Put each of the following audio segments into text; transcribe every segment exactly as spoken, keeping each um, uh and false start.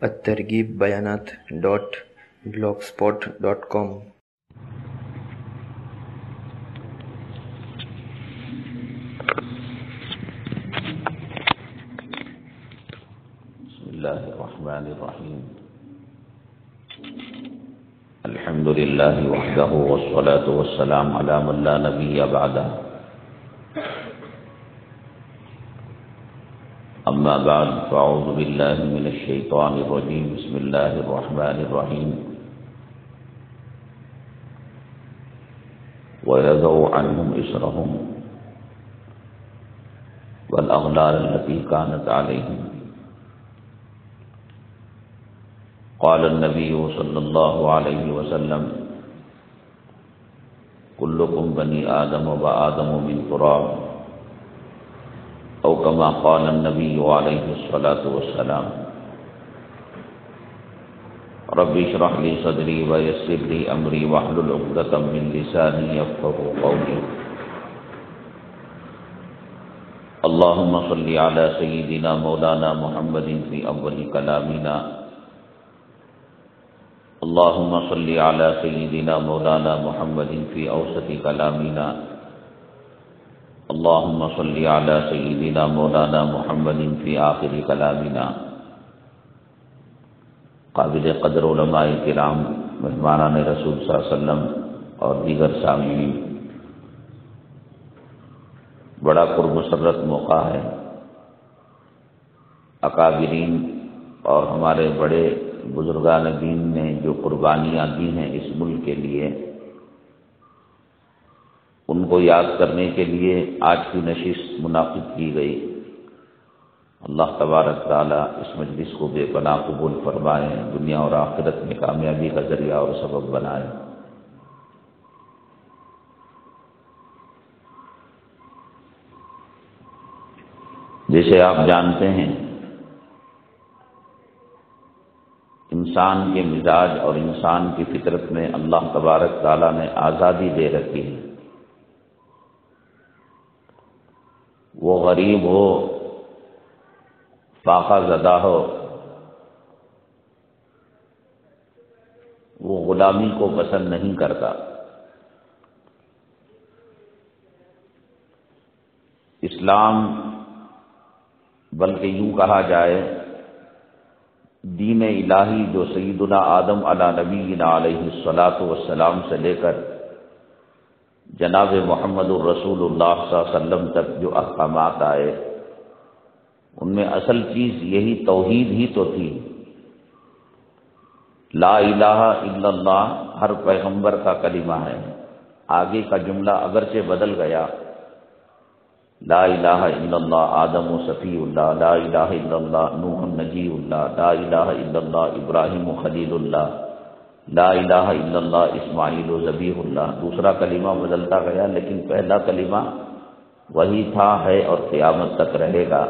الترغیب بیانات dot blogspot dot com. بسم اللہ الرحمن الرحیم، الحمد للہ وحدہ والصلاة والسلام علی من لا نبی بعدہ، اما بعد فاعوذ باللہ من الشیطان الرجیم، بسم اللہ الرحمن الرحیم۔ وَيَضَعُ عَنْهُمْ إِصْرَهُمْ وَالْأَغْلَالَ الَّتِي كَانَتْ عَلَيْهِمْ۔ قال النبي صلی اللہ علیہ وسلم: كلكم بني آدم وآدم من تراب، او كما قال النبي علیہ الصلاة والسلام۔ رب اشرح لي صدري ويسر لي أمري واحلل عقدة من لساني يفقهوا قولي۔ اللهم صل على سيدنا مولانا محمد في أول كلامنا، اللهم صل على سيدنا مولانا محمد في أوسط كلامنا، اللهم صل على سيدنا مولانا محمد في آخر كلامنا۔ قابل قدر علماء کرام، مہمانان رسول صلی اللہ علیہ وسلم اور دیگر سامعین، بڑا پرمسرت موقع ہے۔ اکابرین اور ہمارے بڑے بزرگان دین نے جو قربانیاں دی ہیں اس ملک کے لیے، ان کو یاد کرنے کے لیے آج کی نشست منعقد کی گئی۔ اللہ تبارک تعالیٰ اس مجلس کو بے پناہ قبول فرمائے، دنیا اور آخرت میں کامیابی کا ذریعہ اور سبب بنائے۔ جیسے آپ جانتے ہیں، انسان کے مزاج اور انسان کی فطرت میں اللہ تبارک تعالیٰ نے آزادی دے رکھی ہے۔ وہ غریب ہو، فاقہ زدہ ہو، وہ غلامی کو پسند نہیں کرتا۔ اسلام، بلکہ یوں کہا جائے دین الہی جو سیدنا آدم علی نبینا علیہ الصلاۃ والسلام سے لے کر جناب محمد الرسول اللہ صلی اللہ علیہ وسلم تک جو احکامات آئے، ان میں اصل چیز یہی توحید ہی تو تھی۔ لا الہ الا اللہ ہر پیغمبر کا کلمہ ہے۔ آگے کا جملہ اگرچہ بدل گیا، لا الہ الا اللہ آدم و صفی اللہ، لا الہ الا اللہ نوح نجی اللہ، لا الہ الا اللہ ابراہیم و خلیل اللہ، لا الہ الا اللہ اسماعیل و ذبیح اللہ۔ دوسرا کلمہ بدلتا گیا، لیکن پہلا کلمہ وہی تھا، ہے اور قیامت تک رہے گا۔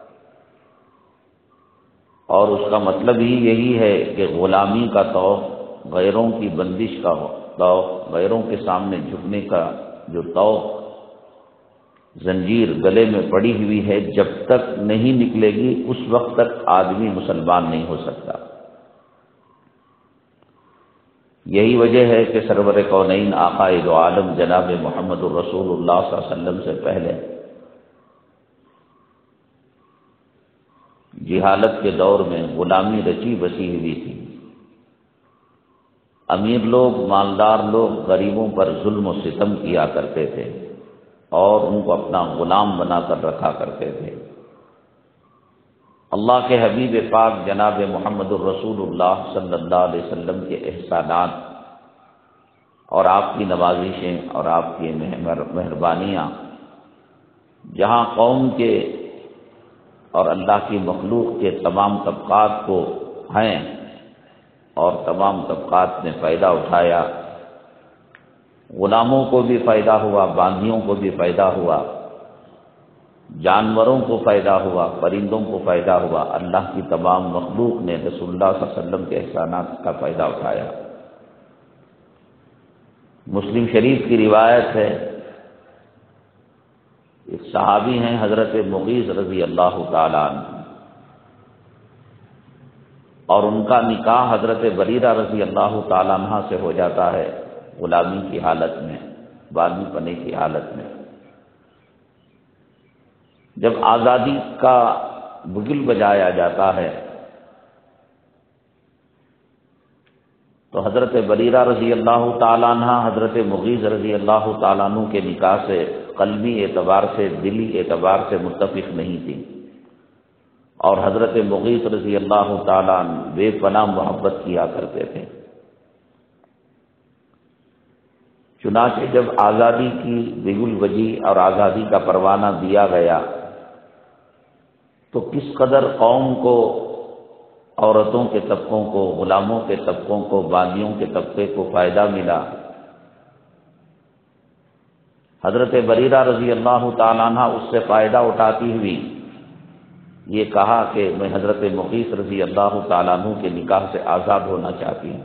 اور اس کا مطلب ہی یہی ہے کہ غلامی کا طوق، غیروں کی بندش کا طوق، غیروں کے سامنے جھکنے کا جو طوق، زنجیر گلے میں پڑی ہوئی ہے، جب تک نہیں نکلے گی اس وقت تک آدمی مسلمان نہیں ہو سکتا۔ یہی وجہ ہے کہ سرور کونین آقائے دو عالم جناب محمد الرسول اللہ صلی اللہ علیہ وسلم سے پہلے جہالت کے دور میں غلامی رچی بسی ہوئی تھی۔ امیر لوگ، مالدار لوگ غریبوں پر ظلم و ستم کیا کرتے تھے اور ان کو اپنا غلام بنا کر رکھا کرتے تھے۔ اللہ کے حبیب پاک جناب محمد الرسول اللہ صلی اللہ علیہ وسلم کے احسانات اور آپ کی نوازشیں اور آپ کی مہربانیاں جہاں قوم کے اور اللہ کی مخلوق کے تمام طبقات کو ہیں اور تمام طبقات نے فائدہ اٹھایا، غلاموں کو بھی فائدہ ہوا، باندیوں کو بھی فائدہ ہوا، جانوروں کو فائدہ ہوا، پرندوں کو فائدہ ہوا، اللہ کی تمام مخلوق نے رسول اللہ صلی اللہ علیہ وسلم کے احسانات کا فائدہ اٹھایا۔ مسلم شریف کی روایت ہے، ایک صحابی ہیں حضرت مغیث رضی اللہ تعالیٰ عنہ، اور ان کا نکاح حضرت بریرہ رضی اللہ تعالیٰ عنہ سے ہو جاتا ہے غلامی کی حالت میں، بازی پنے کی حالت میں۔ جب آزادی کا بگل بجایا جاتا ہے تو حضرت بریرہ رضی اللہ تعالیٰ عنہ حضرت مغیث رضی اللہ تعالیٰ عنہ کے نکاح سے قلبی اعتبار سے، دلی اعتبار سے متفق نہیں تھی، اور حضرت مغیث رضی اللہ تعالیٰ عنہ بے پناہ محبت کیا کرتے تھے۔ چنانچہ جب آزادی کی بگل بجی اور آزادی کا پروانہ دیا گیا تو کس قدر قوم کو، عورتوں کے طبقوں کو، غلاموں کے طبقوں کو، باندیوں کے طبقے کو فائدہ ملا۔ حضرت بریرہ رضی اللہ تعالیٰ عنہ اس سے فائدہ اٹھاتی ہوئی یہ کہا کہ میں حضرت مغیث رضی اللہ تعالیٰ عنہ کے نکاح سے آزاد ہونا چاہتی ہوں۔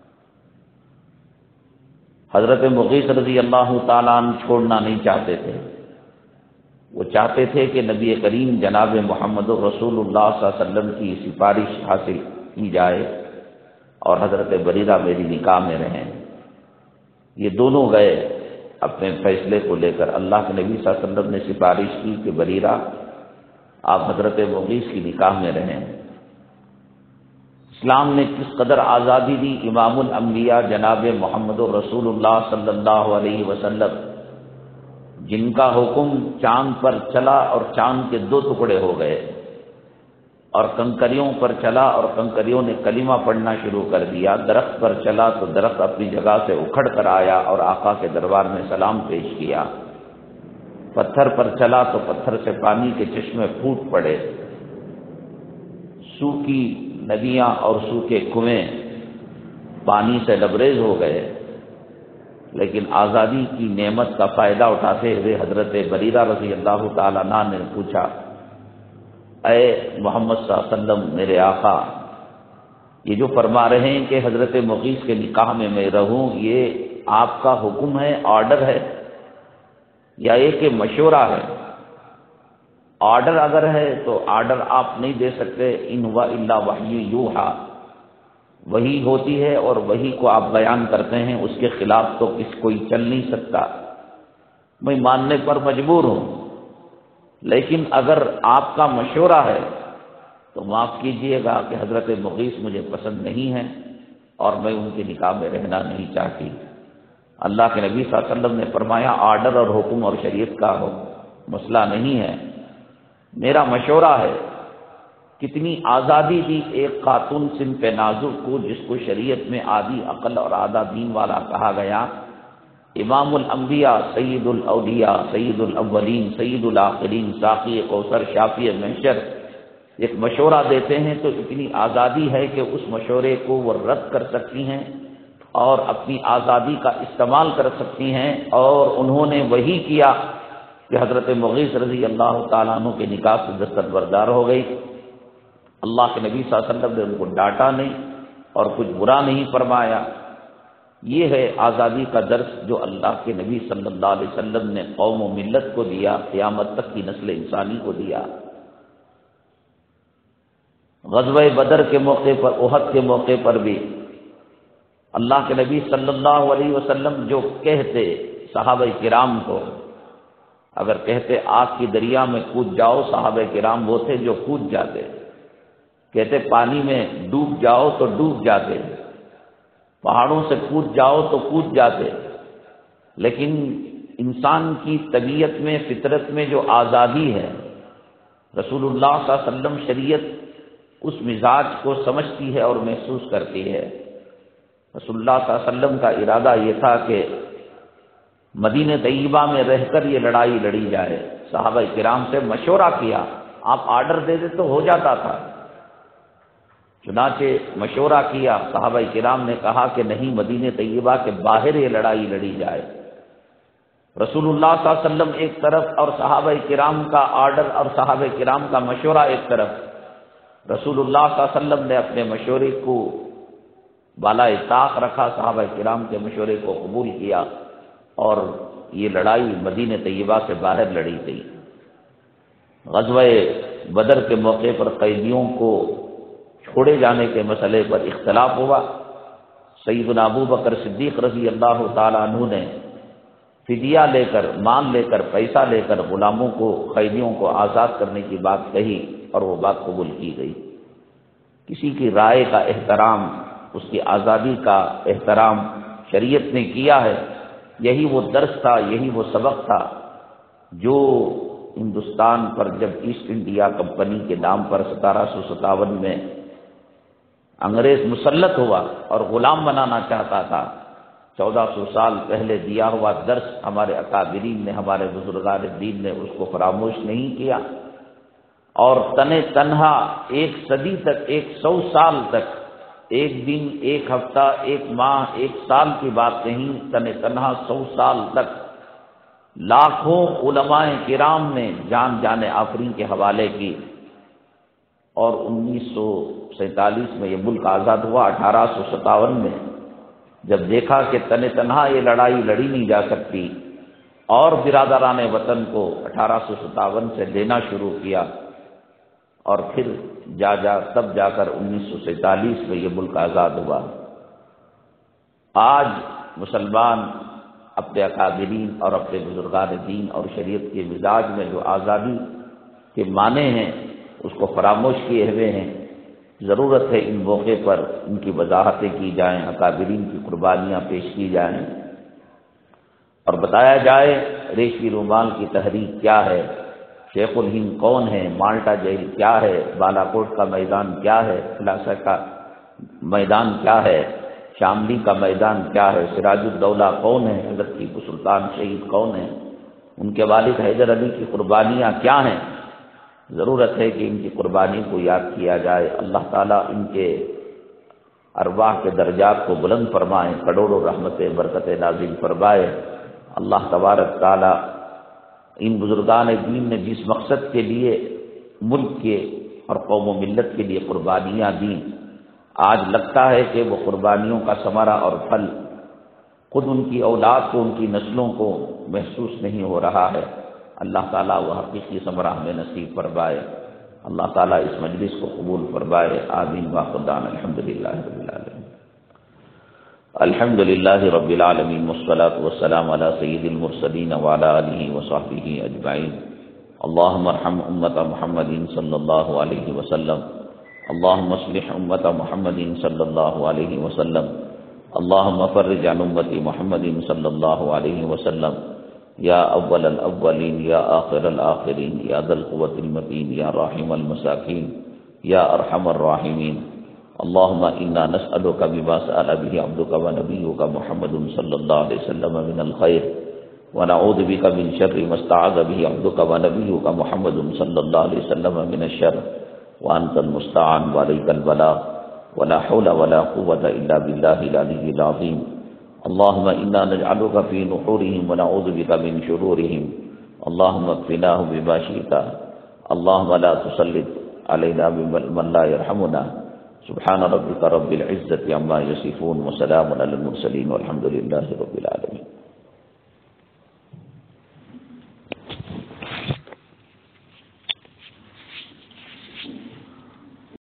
حضرت مغیث رضی اللہ تعالیٰ عنہ چھوڑنا نہیں چاہتے تھے، وہ چاہتے تھے کہ نبی کریم جناب محمد رسول اللہ صلی اللہ علیہ وسلم کی سفارش حاصل کی جائے اور حضرت بریرہ میری نکاح میں رہیں۔ یہ دونوں گئے اپنے فیصلے کو لے کر، اللہ کے نبی صلی اللہ علیہ وسلم نے سفارش کی کہ بریرہ آپ حضرت مغیث کی نکاح میں رہیں۔ اسلام نے کس قدر آزادی دی، امام الانبیاء جناب محمد رسول اللہ صلی اللہ علیہ وسلم جن کا حکم چاند پر چلا اور چاند کے دو ٹکڑے ہو گئے، اور کنکریوں پر چلا اور کنکریوں نے کلمہ پڑھنا شروع کر دیا، درخت پر چلا تو درخت اپنی جگہ سے اکھڑ کر آیا اور آقا کے دربار میں سلام پیش کیا، پتھر پر چلا تو پتھر سے پانی کے چشمے پھوٹ پڑے، سوکھی ندیاں اور سوکھے کنویں پانی سے لبریز ہو گئے۔ لیکن آزادی کی نعمت کا فائدہ اٹھاتے ہوئے حضرت بریرہ رضی اللہ تعالیٰ عنہ نے پوچھا، اے محمد صلی اللہ علیہ وسلم میرے آقا، یہ جو فرما رہے ہیں کہ حضرت مغیث کے نکاح میں میں رہوں، یہ آپ کا حکم ہے، آرڈر ہے، یا یہ کہ مشورہ ہے؟ آرڈر اگر ہے تو آرڈر آپ نہیں دے سکتے، ان ہوا الا وحی یوحی، وہی ہوتی ہے اور وہی کو آپ بیان کرتے ہیں، اس کے خلاف تو کس کوئی چل نہیں سکتا، میں ماننے پر مجبور ہوں۔ لیکن اگر آپ کا مشورہ ہے تو معاف کیجئے گا کہ حضرت مغیث مجھے پسند نہیں ہے اور میں ان کے نکاح میں رہنا نہیں چاہتی۔ اللہ کے نبی صلی اللہ علیہ وسلم نے فرمایا آرڈر اور حکم اور شریعت کا مسئلہ نہیں ہے، میرا مشورہ ہے۔ کتنی آزادی دی ایک خاتون صنف نازک کو، جس کو شریعت میں آدھی عقل اور آدھا دین والا کہا گیا، امام الانبیاء، سید الاولیاء، سید الاولین، سید الآخرین، ساقی کوثر، شافی محشر، ایک مشورہ دیتے ہیں تو اتنی آزادی ہے کہ اس مشورے کو وہ رد کر سکتی ہیں اور اپنی آزادی کا استعمال کر سکتی ہیں، اور انہوں نے وہی کیا کہ حضرت مغیث رضی اللہ تعالیٰ عنہ کے نکاح سے دستبردار ہو گئی۔ اللہ کے نبی صلی اللہ علیہ وسلم نے ان کو ڈانٹا نہیں اور کچھ برا نہیں فرمایا۔ یہ ہے آزادی کا درس جو اللہ کے نبی صلی اللہ علیہ وسلم نے قوم و ملت کو دیا، قیامت تک کی نسل انسانی کو دیا۔ غزوہ بدر کے موقع پر، احد کے موقع پر بھی اللہ کے نبی صلی اللہ علیہ وسلم جو کہتے صحابہ کرام کو، اگر کہتے آگ کی دریا میں کود جاؤ، صحابہ کرام وہ تھے جو کود جاتے، کہتے پانی میں ڈوب جاؤ تو ڈوب جاتے، پہاڑوں سے کود جاؤ تو کود جاتے۔ لیکن انسان کی طبیعت میں، فطرت میں جو آزادی ہے، رسول اللہ صلی اللہ علیہ وسلم شریعت اس مزاج کو سمجھتی ہے اور محسوس کرتی ہے۔ رسول اللہ صلی اللہ علیہ وسلم کا ارادہ یہ تھا کہ مدینہ طیبہ میں رہ کر یہ لڑائی لڑی جائے۔ صحابہ کرام سے مشورہ کیا، آپ آرڈر دے دے تو ہو جاتا تھا، چنانچہ مشورہ کیا، صحابہ کرام نے کہا کہ نہیں، مدینہ طیبہ کے باہر یہ لڑائی لڑی جائے۔ رسول اللہ صلی اللہ علیہ وسلم ایک طرف اور صحابہ کرام کا آرڈر اور صحابہ کرام کا مشورہ ایک طرف۔ رسول اللہ صلی اللہ علیہ وسلم نے اپنے مشورے کو بالائے طاق رکھا، صحابہ کرام کے مشورے کو قبول کیا، اور یہ لڑائی مدینہ طیبہ سے باہر لڑی گئی۔ غزوہ بدر کے موقع پر قیدیوں کو چھوڑے جانے کے مسئلے پر اختلاف ہوا۔ سیدنا ابو بکر صدیق رضی اللہ تعالیٰ عنہ نے فدیہ لے کر، مال لے کر، پیسہ لے کر غلاموں کو، قیدیوں کو آزاد کرنے کی بات کہی اور وہ بات قبول کی گئی۔ کسی کی رائے کا احترام، اس کی آزادی کا احترام شریعت نے کیا ہے۔ یہی وہ درس تھا، یہی وہ سبق تھا جو ہندوستان پر جب ایسٹ انڈیا کمپنی کے نام پر ستارہ سو ستاون میں انگریز مسلط ہوا اور غلام بنانا چاہتا تھا، چودہ سو سال پہلے دیا ہوا درس ہمارے اکابرین نے، ہمارے بزرگان دین نے اس کو فراموش نہیں کیا، اور تن تنہا ایک صدی تک، ایک سو سال تک، ایک دن، ایک ہفتہ، ایک ماہ، ایک سال کی بات نہیں، تن تنہا سو سال تک لاکھوں علماء کرام نے جان جان آفرین کے حوالے کی، اور انیس سو سینتالیس میں یہ ملک آزاد ہوا۔ اٹھارہ سو ستاون میں جب دیکھا کہ تن تنہا یہ لڑائی لڑی نہیں جا سکتی، اور برادران وطن کو اٹھارہ سو ستاون سے لینا شروع کیا، اور پھر جا جا تب جا کر انیس سو سینتالیس میں یہ ملک آزاد ہوا۔ آج مسلمان اپنے اکابرین اور اپنے بزرگان دین اور شریعت کے مزاج میں جو آزادی کے معنی ہیں اس کو فراموش کیے ہوئے ہیں۔ ضرورت ہے ان موقع پر ان کی وضاحتیں کی جائیں، اکابرین کی قربانیاں پیش کی جائیں، اور بتایا جائے ریشمی رومال کی تحریک کیا ہے، شیخ الہند کون ہے، مالٹا جیل کیا ہے، بالا کوٹ کا میدان کیا ہے، خلاصہ کا میدان کیا ہے، شاملی کا میدان کیا ہے، سراج الدولہ کون ہے، حضرت ٹیپو سلطان شہید کون ہیں، ان کے والد حیدر علی کی قربانیاں کیا ہیں۔ ضرورت ہے کہ ان کی قربانی کو یاد کیا جائے۔ اللہ تعالیٰ ان کے ارواح کے درجات کو بلند فرمائے، کروڑوں رحمتیں برکتیں نازل فرمائے۔ اللہ تبارک تعالیٰ ان بزرگان دین نے جس مقصد کے لیے ملک کے اور قوم و ملت کے لیے قربانیاں دیں، آج لگتا ہے کہ وہ قربانیوں کا ثمرہ اور پھل خود ان کی اولاد کو، ان کی نسلوں کو محسوس نہیں ہو رہا ہے۔ اللہ تعالیٰ وہ حقیقی ثمرہ ہمیں نصیب فرمائے۔ اللہ تعالیٰ اس مجلس کو قبول فرمائے۔ آمین واخردان الحمد للہ رب العالمین۔ الحمد للہ رب العالمین والصلاة والسلام علی سید المرسلین وعلی آلہ وصحبہ اجمعین۔ اللہم ارحم امت محمد صلی اللہ علیہ وسلم، اللہم اصلح امت محمد صلی اللہ علیہ وسلم، اللہم فرج عن امت محمد صلی اللہ علیہ وسلم، یا اول الاولین، یا آخر الآخرین، یا ذا القوة المتین، یا راحم المساکین، یا ارحم الراحمین۔ اللہم انا نسألک بما سأل به عبدک ونبیک محمد صلی اللہ علیہ وسلم من الخیر، ونعوذ بک من شر ما استعاذ به عبدک ونبیک محمد صلی اللہ علیہ وسلم من الشر، وانت المستعان وعلیک البلاغ، ولا حول ولا قوة الا باللہ العلی العظیم۔ اللهم إنا نجعلك في نحورهم ونعوذ بك من شرورهم، اللهم اكفناهم بما شئت، اللهم لا تسلط علينا من لا يرحمنا۔ سبحان ربك رب العزة عما يصفون، وسلام على المرسلين، والحمد لله رب العالمين۔